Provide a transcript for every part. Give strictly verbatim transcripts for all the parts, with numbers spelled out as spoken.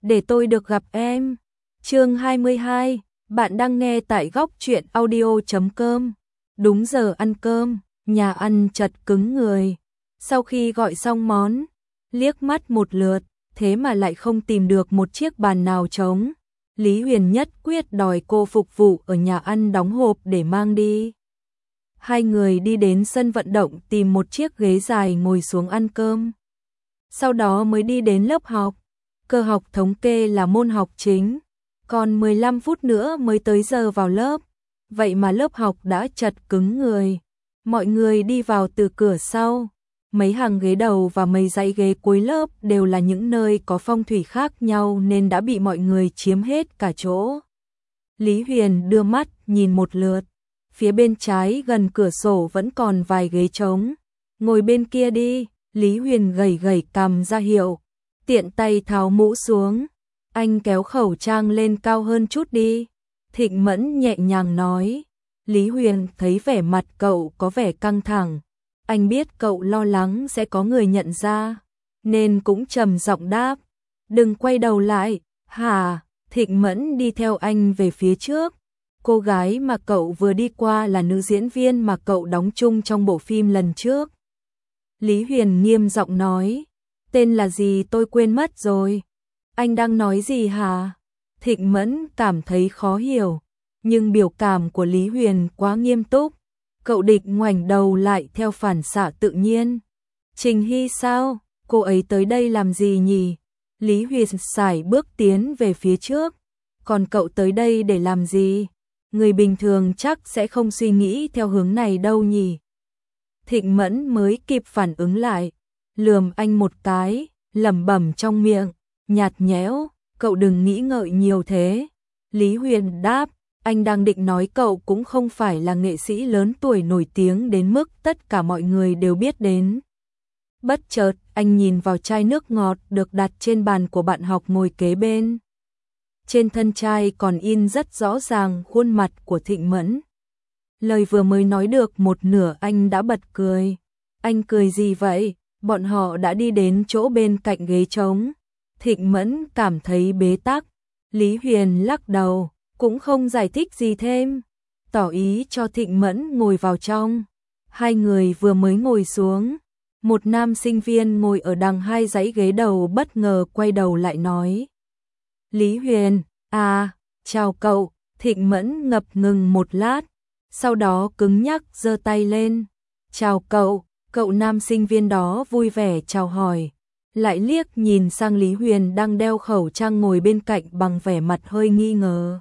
để tôi được gặp em. Chương hai mươi hai, bạn đang nghe tại góc truyện audio chấm com. Đúng giờ ăn cơm, nhà ăn chật cứng người. Sau khi gọi xong món, liếc mắt một lượt, thế mà lại không tìm được một chiếc bàn nào trống. Lý Huyền nhất quyết đòi cô phục vụ ở nhà ăn đóng hộp để mang đi. Hai người đi đến sân vận động tìm một chiếc ghế dài ngồi xuống ăn cơm. Sau đó mới đi đến lớp học. Cơ học thống kê là môn học chính, còn mười lăm phút nữa mới tới giờ vào lớp. Vậy mà lớp học đã chật cứng người. Mọi người đi vào từ cửa sau. Mấy hàng ghế đầu và mấy dãy ghế cuối lớp đều là những nơi có phong thủy khác nhau nên đã bị mọi người chiếm hết cả chỗ. Lý Huyền đưa mắt nhìn một lượt. Phía bên trái gần cửa sổ vẫn còn vài ghế trống. Ngồi bên kia đi, Lý Huyền gẩy gẩy cằm ra hiệu. Tiện tay tháo mũ xuống. Anh kéo khẩu trang lên cao hơn chút đi. Thịnh Mẫn nhẹ nhàng nói. Lý Huyền thấy vẻ mặt cậu có vẻ căng thẳng. Anh biết cậu lo lắng sẽ có người nhận ra, nên cũng trầm giọng đáp. Đừng quay đầu lại, hả? Thịnh Mẫn đi theo anh về phía trước. Cô gái mà cậu vừa đi qua là nữ diễn viên mà cậu đóng chung trong bộ phim lần trước. Lý Huyền nghiêm giọng nói. Tên là gì tôi quên mất rồi. Anh đang nói gì hả? Thịnh Mẫn cảm thấy khó hiểu, nhưng biểu cảm của Lý Huyền quá nghiêm túc. Cậu định ngoảnh đầu lại theo phản xạ tự nhiên. Trình Hy sao? Cô ấy tới đây làm gì nhỉ? Lý Huyền sải bước tiến về phía trước. Còn cậu tới đây để làm gì? Người bình thường chắc sẽ không suy nghĩ theo hướng này đâu nhỉ? Thịnh Mẫn mới kịp phản ứng lại, lườm anh một cái, lẩm bẩm trong miệng, nhạt nhẽo, cậu đừng nghĩ ngợi nhiều thế. Lý Huyền đáp, anh đang định nói cậu cũng không phải là nghệ sĩ lớn tuổi nổi tiếng đến mức tất cả mọi người đều biết đến. Bất chợt, anh nhìn vào chai nước ngọt được đặt trên bàn của bạn học ngồi kế bên. Trên thân chai còn in rất rõ ràng khuôn mặt của Thịnh Mẫn. Lời vừa mới nói được một nửa anh đã bật cười. Anh cười gì vậy? Bọn họ đã đi đến chỗ bên cạnh ghế trống. Thịnh Mẫn cảm thấy bế tắc. Lý Huyền lắc đầu, cũng không giải thích gì thêm, tỏ ý cho Thịnh Mẫn ngồi vào trong. Hai người vừa mới ngồi xuống, một nam sinh viên ngồi ở đằng hai dãy ghế đầu bất ngờ quay đầu lại nói. Lý Huyền, à, chào cậu. Thịnh Mẫn ngập ngừng một lát, sau đó cứng nhắc giơ tay lên. Chào cậu. Cậu nam sinh viên đó vui vẻ chào hỏi, lại liếc nhìn sang Lý Huyền đang đeo khẩu trang ngồi bên cạnh bằng vẻ mặt hơi nghi ngờ.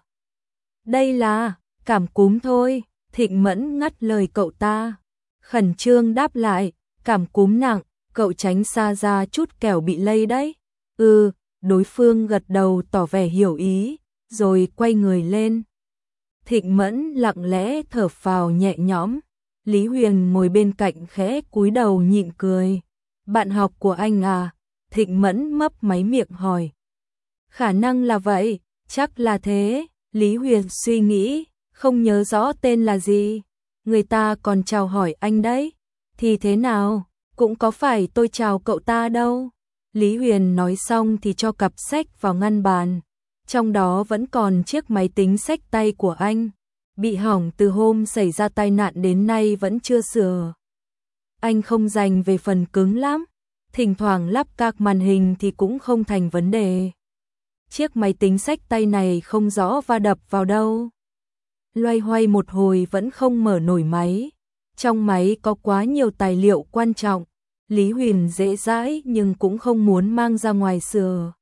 Đây là cảm cúm thôi. Thịnh Mẫn ngắt lời cậu ta, khẩn trương đáp lại. Cảm cúm nặng, cậu tránh xa ra chút kẻo bị lây đấy. Ừ, đối phương gật đầu tỏ vẻ hiểu ý, rồi quay người lên. Thịnh Mẫn lặng lẽ thở phào nhẹ nhõm. Lý Huyền ngồi bên cạnh khẽ cúi đầu nhịn cười. Bạn học của anh à? Thịnh Mẫn mấp máy miệng hỏi. Khả năng là vậy, chắc là thế. Lý Huyền suy nghĩ, không nhớ rõ tên là gì. Người ta còn chào hỏi anh đấy. Thì thế nào, cũng có phải tôi chào cậu ta đâu. Lý Huyền nói xong thì cho cặp sách vào ngăn bàn. Trong đó vẫn còn chiếc máy tính xách tay của anh. Bị hỏng từ hôm xảy ra tai nạn đến nay vẫn chưa sửa. Anh không dành về phần cứng lắm. Thỉnh thoảng lắp các màn hình thì cũng không thành vấn đề. Chiếc máy tính xách tay này không rõ va đập vào đâu. Loay hoay một hồi vẫn không mở nổi máy. Trong máy có quá nhiều tài liệu quan trọng. Lý Huyền dễ dãi nhưng cũng không muốn mang ra ngoài sửa.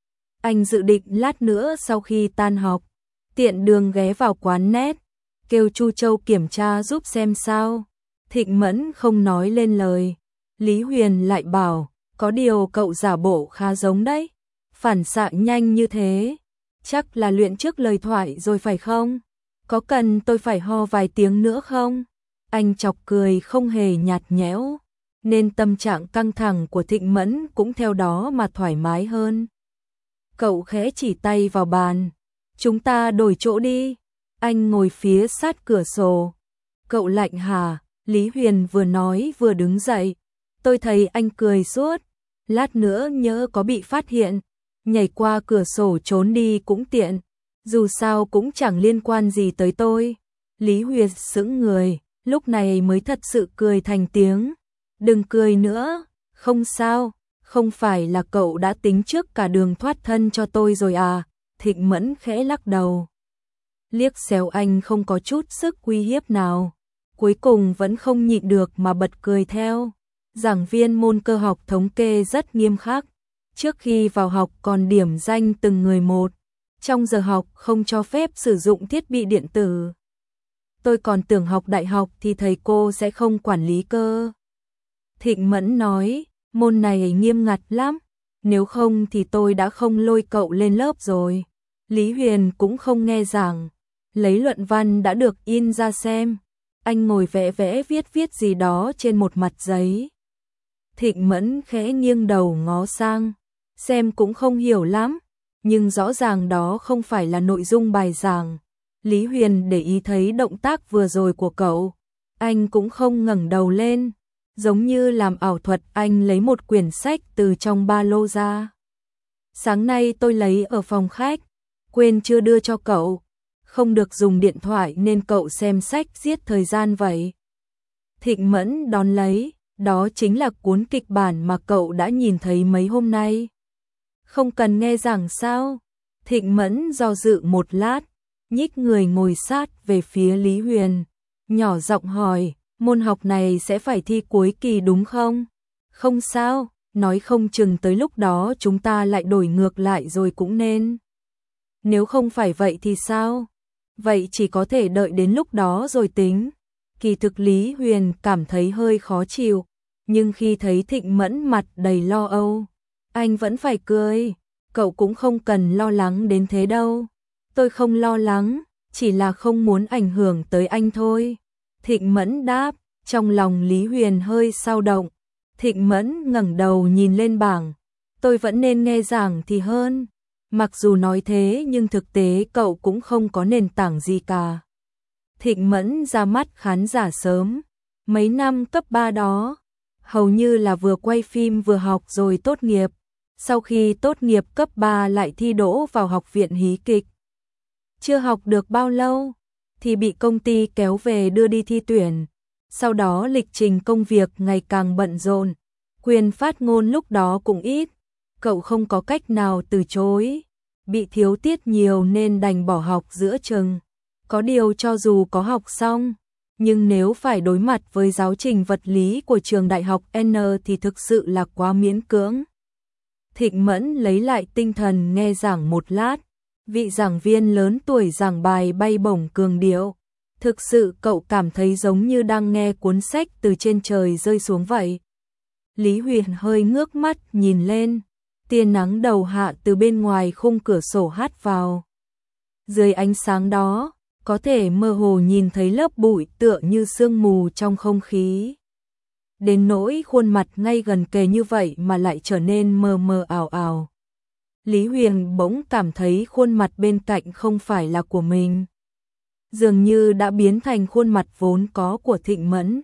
Anh dự định lát nữa sau khi tan học, tiện đường ghé vào quán net, kêu Chu Châu kiểm tra giúp xem sao. Thịnh Mẫn không nói lên lời. Lý Huyền lại bảo, có điều cậu giả bộ khá giống đấy. Phản xạ nhanh như thế, chắc là luyện trước lời thoại rồi phải không? Có cần tôi phải ho vài tiếng nữa không? Anh chọc cười không hề nhạt nhẽo, nên tâm trạng căng thẳng của Thịnh Mẫn cũng theo đó mà thoải mái hơn. Cậu khẽ chỉ tay vào bàn. Chúng ta đổi chỗ đi. Anh ngồi phía sát cửa sổ. Cậu lạnh hả? Lý Huyền vừa nói vừa đứng dậy. Tôi thấy anh cười suốt. Lát nữa nhỡ có bị phát hiện. nhảy qua cửa sổ trốn đi cũng tiện, dù sao cũng chẳng liên quan gì tới tôi. Lý Huyền sững người, lúc này mới thật sự cười thành tiếng. Đừng cười nữa, không sao, không phải là cậu đã tính trước cả đường thoát thân cho tôi rồi à? Thịnh Mẫn khẽ lắc đầu. Liếc xéo anh không có chút sức uy hiếp nào. Cuối cùng vẫn không nhịn được mà bật cười theo. Giảng viên môn cơ học thống kê rất nghiêm khắc. Trước khi vào học còn điểm danh từng người một. Trong giờ học không cho phép sử dụng thiết bị điện tử. Tôi còn tưởng học đại học thì thầy cô sẽ không quản lý cơ. Thịnh Mẫn nói, môn này nghiêm ngặt lắm. Nếu không thì tôi đã không lôi cậu lên lớp rồi. Lý Huyền cũng không nghe giảng. Lấy luận văn đã được in ra xem. Anh ngồi vẽ vẽ viết viết gì đó trên một mặt giấy. Thịnh Mẫn khẽ nghiêng đầu ngó sang. Xem cũng không hiểu lắm. Nhưng rõ ràng đó không phải là nội dung bài giảng. Lý Huyền để ý thấy động tác vừa rồi của cậu. Anh cũng không ngẩng đầu lên. Giống như làm ảo thuật, anh lấy một quyển sách từ trong ba lô ra. Sáng nay tôi lấy ở phòng khách. Quên chưa đưa cho cậu. Không được dùng điện thoại nên cậu xem sách giết thời gian vậy. Thịnh Mẫn đón lấy. Đó chính là cuốn kịch bản mà cậu đã nhìn thấy mấy hôm nay. Không cần nghe giảng sao? Thịnh Mẫn do dự một lát, nhích người ngồi sát về phía Lý Huyền, nhỏ giọng hỏi, môn học này sẽ phải thi cuối kỳ đúng không? Không sao, nói không chừng tới lúc đó chúng ta lại đổi ngược lại rồi cũng nên. Nếu không phải vậy thì sao? Vậy chỉ có thể đợi đến lúc đó rồi tính. Kỳ thực Lý Huyền cảm thấy hơi khó chịu, nhưng khi thấy Thịnh Mẫn mặt đầy lo âu, anh vẫn phải cười. Cậu cũng không cần lo lắng đến thế đâu. Tôi không lo lắng, chỉ là không muốn ảnh hưởng tới anh thôi. Thịnh Mẫn đáp, trong lòng Lý Huyền hơi dao động. Thịnh Mẫn ngẩng đầu nhìn lên bảng. Tôi vẫn nên nghe giảng thì hơn. Mặc dù nói thế nhưng thực tế cậu cũng không có nền tảng gì cả. Thịnh Mẫn ra mắt khán giả sớm. Mấy năm cấp ba đó, hầu như là vừa quay phim vừa học rồi tốt nghiệp. Sau khi tốt nghiệp cấp ba lại thi đỗ vào học viện hí kịch. Chưa học được bao lâu thì bị công ty kéo về đưa đi thi tuyển. Sau đó lịch trình công việc ngày càng bận rộn, quyền phát ngôn lúc đó cũng ít. Cậu không có cách nào từ chối. Bị thiếu tiết nhiều nên đành bỏ học giữa chừng. Có điều cho dù có học xong, nhưng nếu phải đối mặt với giáo trình vật lý của trường đại học N thì thực sự là quá miễn cưỡng. Thịnh Mẫn lấy lại tinh thần nghe giảng một lát. Vị giảng viên lớn tuổi giảng bài bay bổng cường điệu. Thực sự cậu cảm thấy giống như đang nghe cuốn sách từ trên trời rơi xuống vậy. Lý Huyền hơi ngước mắt nhìn lên. Tia nắng đầu hạ từ bên ngoài khung cửa sổ hắt vào. Dưới ánh sáng đó, có thể mơ hồ nhìn thấy lớp bụi tựa như sương mù trong không khí. Đến nỗi khuôn mặt ngay gần kề như vậy mà lại trở nên mờ mờ ảo ảo. Lý Huyền bỗng cảm thấy khuôn mặt bên cạnh không phải là của mình. Dường như đã biến thành khuôn mặt vốn có của Thịnh Mẫn.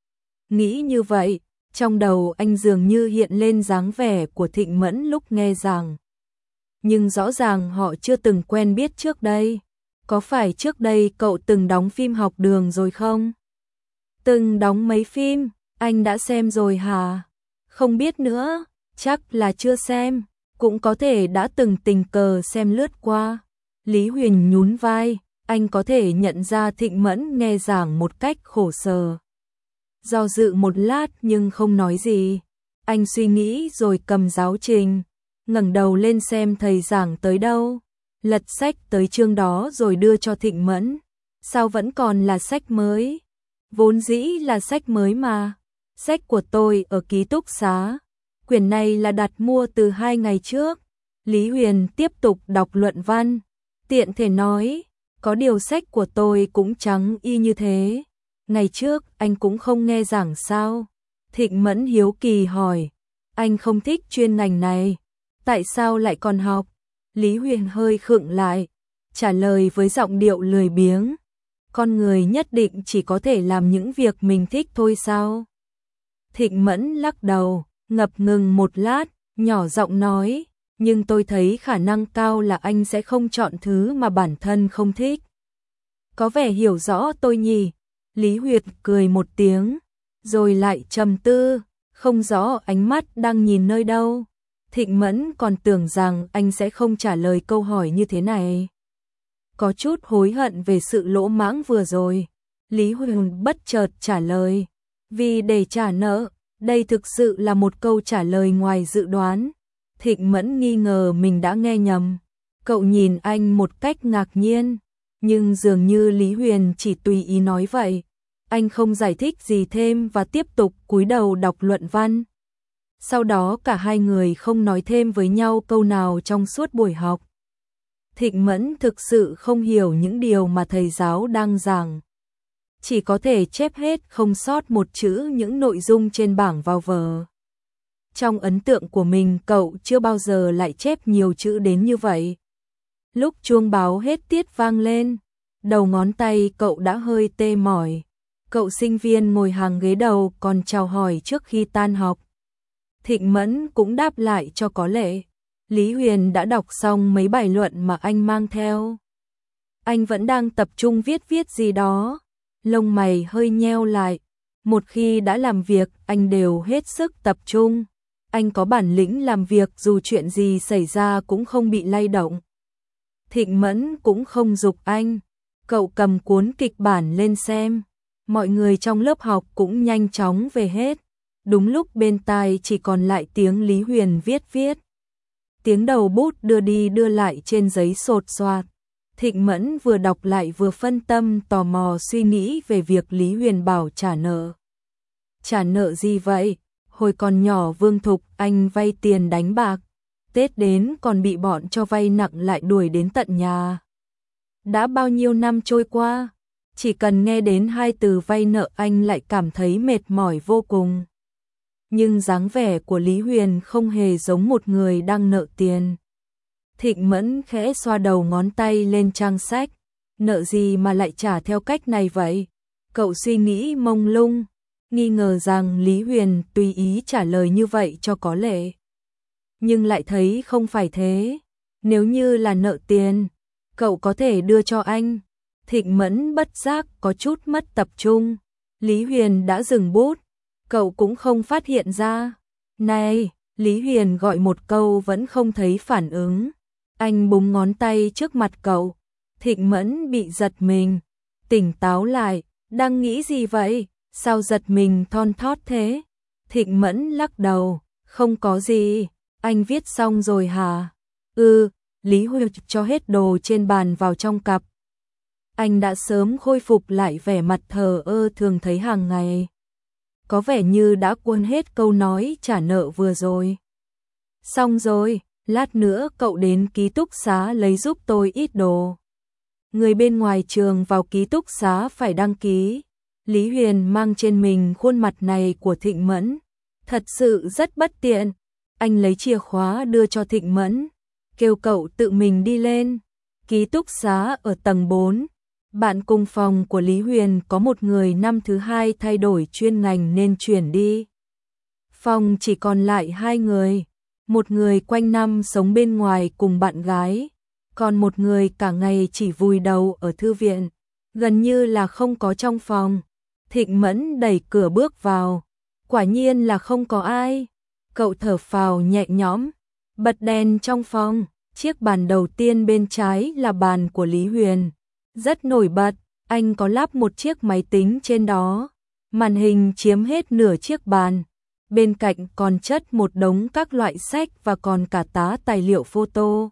Nghĩ như vậy, trong đầu anh dường như hiện lên dáng vẻ của Thịnh Mẫn lúc nghe giảng. Nhưng rõ ràng họ chưa từng quen biết trước đây. Có phải trước đây cậu từng đóng phim học đường rồi không? Từng đóng mấy phim, anh đã xem rồi hả? Không biết nữa, chắc là chưa xem, cũng có thể đã từng tình cờ xem lướt qua. Lý Huyền nhún vai, anh có thể nhận ra Thịnh Mẫn nghe giảng một cách khổ sở. Do dự một lát nhưng không nói gì. Anh suy nghĩ rồi cầm giáo trình, ngẩng đầu lên xem thầy giảng tới đâu. Lật sách tới chương đó rồi đưa cho Thịnh Mẫn. Sao vẫn còn là sách mới? Vốn dĩ là sách mới mà. Sách của tôi ở ký túc xá. Quyển này là đặt mua từ hai ngày trước. Lý Huyền tiếp tục đọc luận văn. Tiện thể nói, có điều sách của tôi cũng trắng y như thế. Ngày trước anh cũng không nghe giảng sao? Thịnh Mẫn hiếu kỳ hỏi. Anh không thích chuyên ngành này. Tại sao lại còn học? Lý Huyền hơi khựng lại, trả lời với giọng điệu lười biếng. Con người nhất định chỉ có thể làm những việc mình thích thôi sao? Thịnh Mẫn lắc đầu, ngập ngừng một lát, nhỏ giọng nói, nhưng tôi thấy khả năng cao là anh sẽ không chọn thứ mà bản thân không thích. Có vẻ hiểu rõ tôi nhỉ? Lý Huyệt cười một tiếng, rồi lại trầm tư, không rõ ánh mắt đang nhìn nơi đâu. Thịnh Mẫn còn tưởng rằng anh sẽ không trả lời câu hỏi như thế này. Có chút hối hận về sự lỗ mãng vừa rồi. Lý Huỳnh bất chợt trả lời, vì để trả nợ. Đây thực sự là một câu trả lời ngoài dự đoán. Thịnh Mẫn nghi ngờ mình đã nghe nhầm. Cậu nhìn anh một cách ngạc nhiên, nhưng dường như Lý Huyền chỉ tùy ý nói vậy. Anh không giải thích gì thêm và tiếp tục cúi đầu đọc luận văn. Sau đó cả hai người không nói thêm với nhau câu nào trong suốt buổi học. Thịnh Mẫn thực sự không hiểu những điều mà thầy giáo đang giảng. Chỉ có thể chép hết không sót một chữ những nội dung trên bảng vào vở. Trong ấn tượng của mình cậu chưa bao giờ lại chép nhiều chữ đến như vậy. Lúc chuông báo hết tiết vang lên, đầu ngón tay cậu đã hơi tê mỏi. Cậu sinh viên ngồi hàng ghế đầu còn chào hỏi trước khi tan học. Thịnh Mẫn cũng đáp lại cho có lệ. Lý Huyền đã đọc xong mấy bài luận mà anh mang theo. Anh vẫn đang tập trung viết viết gì đó. Lông mày hơi nheo lại. Một khi đã làm việc, anh đều hết sức tập trung. Anh có bản lĩnh làm việc dù chuyện gì xảy ra cũng không bị lay động. Thịnh Mẫn cũng không giục anh. Cậu cầm cuốn kịch bản lên xem. Mọi người trong lớp học cũng nhanh chóng về hết. Đúng lúc bên tai chỉ còn lại tiếng Lý Huyền viết viết. Tiếng đầu bút đưa đi đưa lại trên giấy sột soạt. Thịnh Mẫn vừa đọc lại vừa phân tâm tò mò suy nghĩ về việc Lý Huyền bảo trả nợ. Trả nợ gì vậy? Hồi còn nhỏ Vương Thục anh vay tiền đánh bạc. Tết đến còn bị bọn cho vay nặng lại đuổi đến tận nhà. Đã bao nhiêu năm trôi qua, chỉ cần nghe đến hai từ vay nợ anh lại cảm thấy mệt mỏi vô cùng. Nhưng dáng vẻ của Lý Huyền không hề giống một người đang nợ tiền. Thịnh Mẫn khẽ xoa đầu ngón tay lên trang sách. Nợ gì mà lại trả theo cách này vậy? Cậu suy nghĩ mông lung, nghi ngờ rằng Lý Huyền tùy ý trả lời như vậy cho có lệ. Nhưng lại thấy không phải thế. Nếu như là nợ tiền, cậu có thể đưa cho anh. Thịnh Mẫn bất giác có chút mất tập trung. Lý Huyền đã dừng bút. Cậu cũng không phát hiện ra. Này, Lý Huyền gọi một câu vẫn không thấy phản ứng. Anh búng ngón tay trước mặt cậu. Thịnh Mẫn bị giật mình. Tỉnh táo lại, đang nghĩ gì vậy? Sao giật mình thon thót thế? Thịnh Mẫn lắc đầu. Không có gì. Anh viết xong rồi hả? Ừ, Lý Huyền cho hết đồ trên bàn vào trong cặp. Anh đã sớm khôi phục lại vẻ mặt thờ ơ thường thấy hàng ngày. Có vẻ như đã quên hết câu nói trả nợ vừa rồi. Xong rồi, lát nữa cậu đến ký túc xá lấy giúp tôi ít đồ. Người bên ngoài trường vào ký túc xá phải đăng ký. Lý Huyền mang trên mình khuôn mặt này của Thịnh Mẫn. Thật sự rất bất tiện. Anh lấy chìa khóa đưa cho Thịnh Mẫn, kêu cậu tự mình đi lên. Ký túc xá ở tầng bốn. Bạn cùng phòng của Lý Huyền có một người năm thứ hai thay đổi chuyên ngành nên chuyển đi. Phòng chỉ còn lại hai người. Một người quanh năm sống bên ngoài cùng bạn gái, còn một người cả ngày chỉ vùi đầu ở thư viện, gần như là không có trong phòng. Thịnh Mẫn đẩy cửa bước vào. Quả nhiên là không có ai. Cậu thở phào nhẹ nhõm, bật đèn trong phòng. Chiếc bàn đầu tiên bên trái là bàn của Lý Huyền. Rất nổi bật, anh có lắp một chiếc máy tính trên đó. Màn hình chiếm hết nửa chiếc bàn. Bên cạnh còn chất một đống các loại sách và còn cả tá tài liệu photo.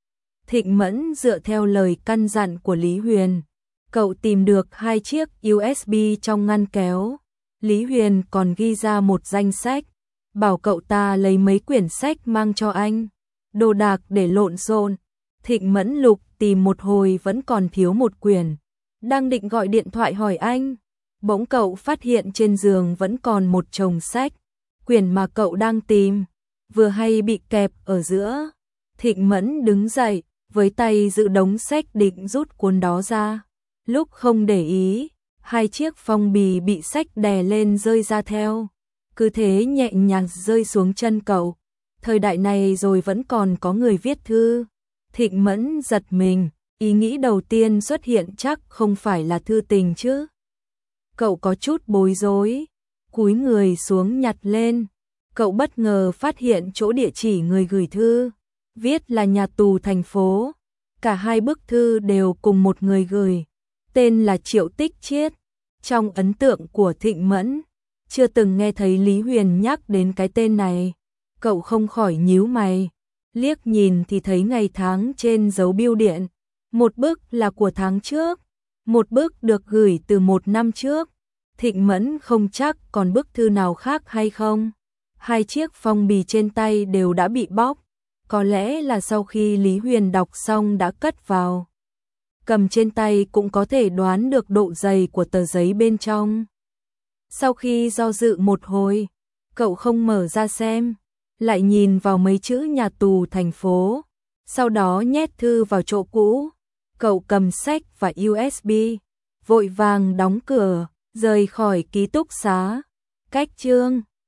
Thịnh Mẫn dựa theo lời căn dặn của Lý Huyền. Cậu tìm được hai chiếc u ét bê trong ngăn kéo. Lý Huyền còn ghi ra một danh sách, bảo cậu ta lấy mấy quyển sách mang cho anh. Đồ đạc để lộn xộn. Thịnh Mẫn lục tìm một hồi vẫn còn thiếu một quyển. Đang định gọi điện thoại hỏi anh, bỗng cậu phát hiện trên giường vẫn còn một chồng sách. Quyển mà cậu đang tìm vừa hay bị kẹp ở giữa. Thịnh Mẫn đứng dậy, với tay giữ đống sách định rút cuốn đó ra. Lúc không để ý, hai chiếc phong bì bị sách đè lên rơi ra theo. Cứ thế nhẹ nhàng rơi xuống chân cậu. Thời đại này rồi vẫn còn có người viết thư. Thịnh Mẫn giật mình, ý nghĩ đầu tiên xuất hiện chắc không phải là thư tình chứ. Cậu có chút bối rối, cúi người xuống nhặt lên. Cậu bất ngờ phát hiện chỗ địa chỉ người gửi thư, viết là nhà tù thành phố. Cả hai bức thư đều cùng một người gửi, tên là Triệu Tích Chiết. Trong ấn tượng của Thịnh Mẫn, chưa từng nghe thấy Lý Huyền nhắc đến cái tên này. Cậu không khỏi nhíu mày, liếc nhìn thì thấy ngày tháng trên dấu bưu điện. Một bức là của tháng trước, một bức được gửi từ một năm trước. Thịnh Mẫn không chắc còn bức thư nào khác hay không. Hai chiếc phong bì trên tay đều đã bị bóc, có lẽ là sau khi Lý Huyền đọc xong đã cất vào. Cầm trên tay cũng có thể đoán được độ dày của tờ giấy bên trong. Sau khi do dự một hồi, cậu không mở ra xem, lại nhìn vào mấy chữ nhà tù thành phố, sau đó nhét thư vào chỗ cũ. Cậu cầm sách và u ét bê, vội vàng đóng cửa, rời khỏi ký túc xá. Cách chương